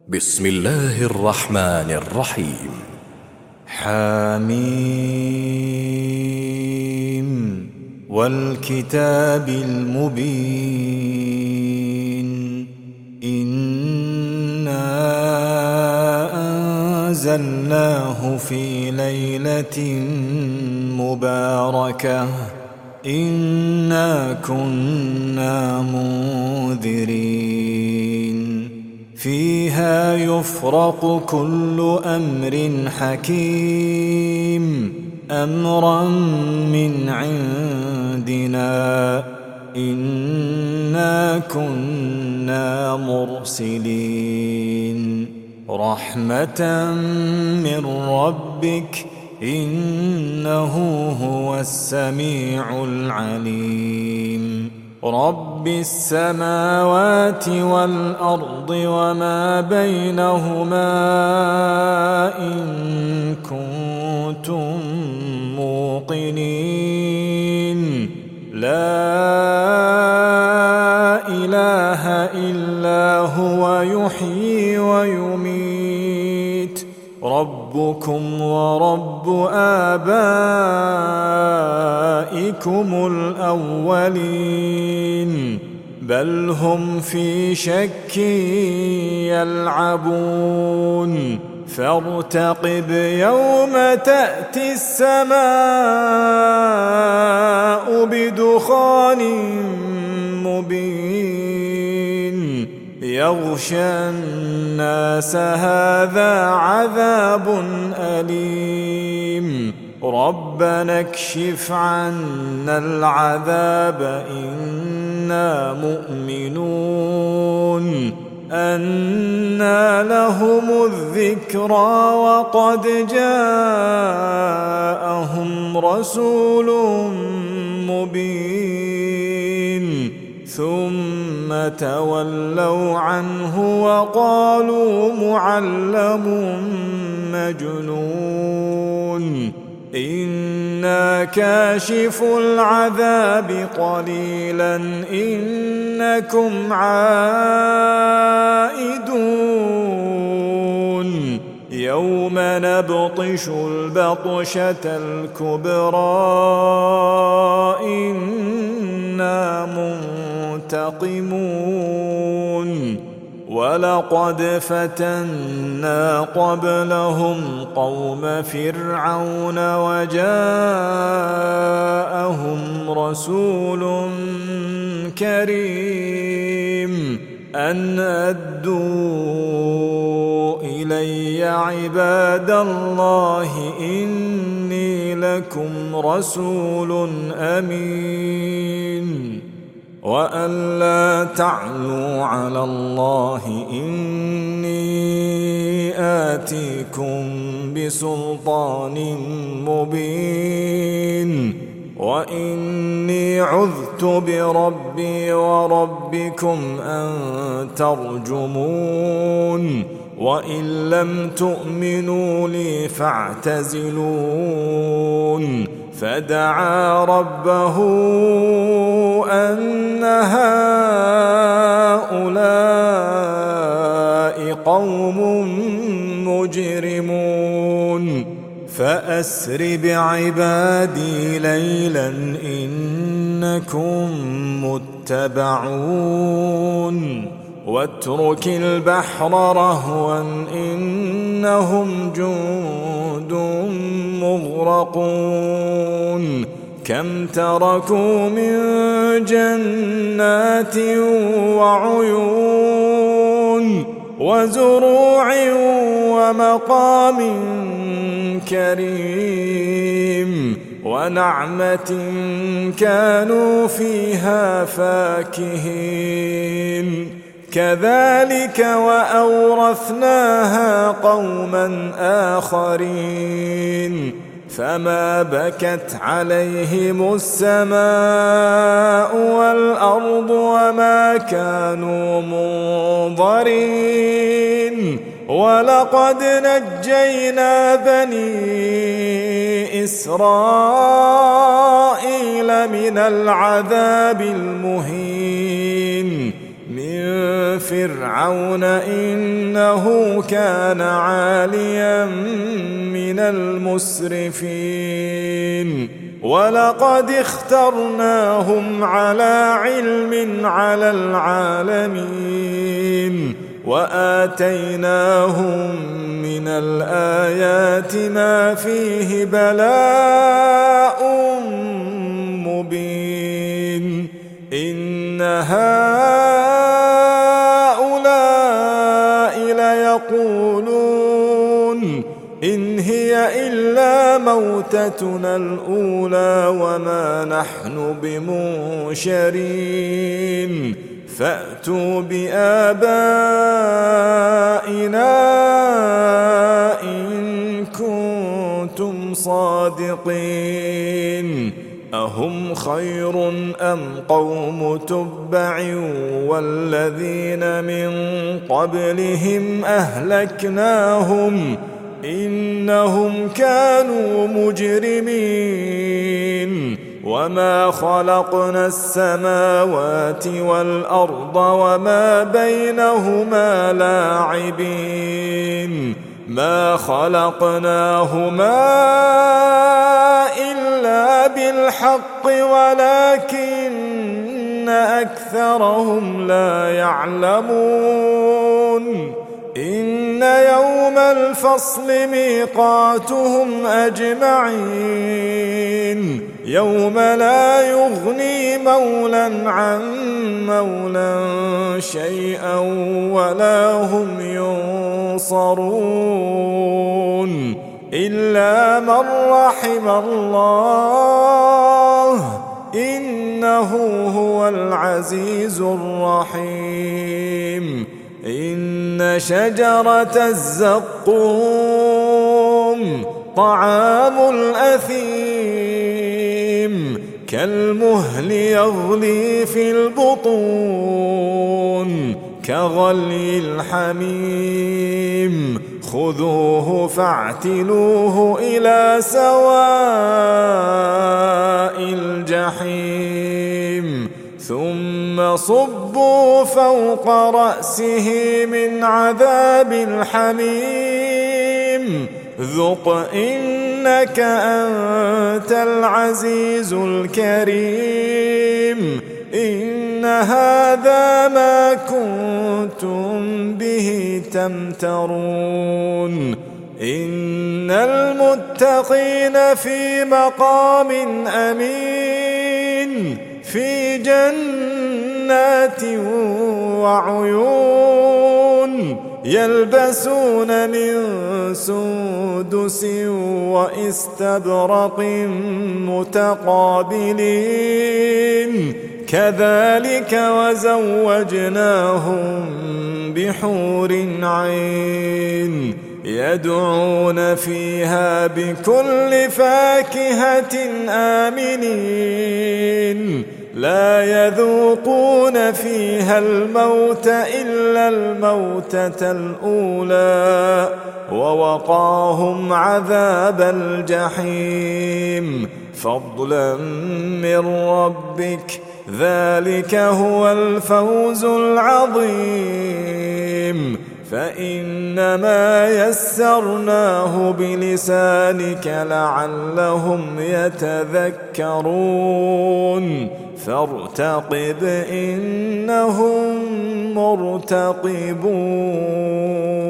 بسم الله الرحمن الرحيم. حميم والكتاب المبين إنا أنزلناه في ليلة مباركة إنا كنا منذرين فيها يفرق كل أمر حكيم أمرا من عندنا إنا كنا مرسلين رحمة من ربك إنه هو السميع العليم رب السماوات والأرض وما بينهما إن كنتم موقنين لا إله إلا هو يحيي ويميت ربكم ورب آبائكم الأولين بل هم في شك يلعبون فارتقب يوم تأتي السماء بدخان مبين يغشى الناس هذا عذاب أليم ربنا اكشف عنا العذاب إنا مؤمنون أنى لهم الذكرى وقد جاءهم رسول مبين ثم تولوا عنه وقالوا معلم مجنون إنا كاشف العذاب قليلا إنكم عائدون يوم نبطش البطشة الكبرى إنا منتقمون ولقد فتنا قبلهم قوم فرعون وجاءهم رسول كريم أن أدوا إلي عباد الله إني لكم رسول أمين وأن لا تعلوا على الله إني آتيكم بسلطان مبين وإني عذت بربي وربكم أن ترجمون وإن لم تؤمنوا لي فاعتزلون فدعا ربه أن هؤلاء قوم مجرمون فأسر بعبادي ليلا إنكم متبعون واترك البحر رهوا إنهم جند مغرقون كم تركوا من جنات وعيون وزروع ومقام كريم ونعمة كانوا فيها فاكهين كذلك وأورثناها قوما آخرين فما بكت عليهم السماء والأرض وما كانوا منظرين ولقد نجينا بني إسرائيل من العذاب المهين من فرعون إنه كان عاليا من المسرفين ولقد اخترناهم على علم على العالمين وآتيناهم من الآيات ما فيه بلاء مبين إن هؤلاء ليقولون إن هي إلا موتتنا الأولى وما نحن بمنشرين فأتوا بآبائنا إن كنتم صادقين أهم خير أم قوم تبع والذين من قبلهم أهلكناهم إنهم كانوا مجرمين وما خلقنا السماوات والأرض وما بينهما لاعبين ما خلقناهما إلا بالحق ولكن أكثرهم لا يعلمون إن يوم الفصل ميقاتهم أجمعين يوم لا يغني مولا عن مولا شيئا ولا هم ينصرون إلا من رحم الله إنه هو العزيز الرحيم إن شجرة الزقوم طعام الأثيم كالمهل يغلي في البطون كغلي الحميم خذوه فاعتلوه إلى سواء الجحيم ثم صبوا فوق رأسه من عذاب الحميم ذق إنك أنت العزيز الكريم إن هذا ما كنتم به تمترون إن المتقين في مقام أمين في جنات وعيون يلبسون من سندس واستبرق متقابلين كذلك وزوجناهم بحور عين يدعون فيها بكل فاكهة آمنين لا يذوقون فيها الموت إلا الموتة الأولى ووقاهم عذاب الجحيم فضلا من ربك ذلك هو الفوز العظيم فإنما يسرناه بلسانك لعلهم يتذكرون فارتقب إنهم مرتقبون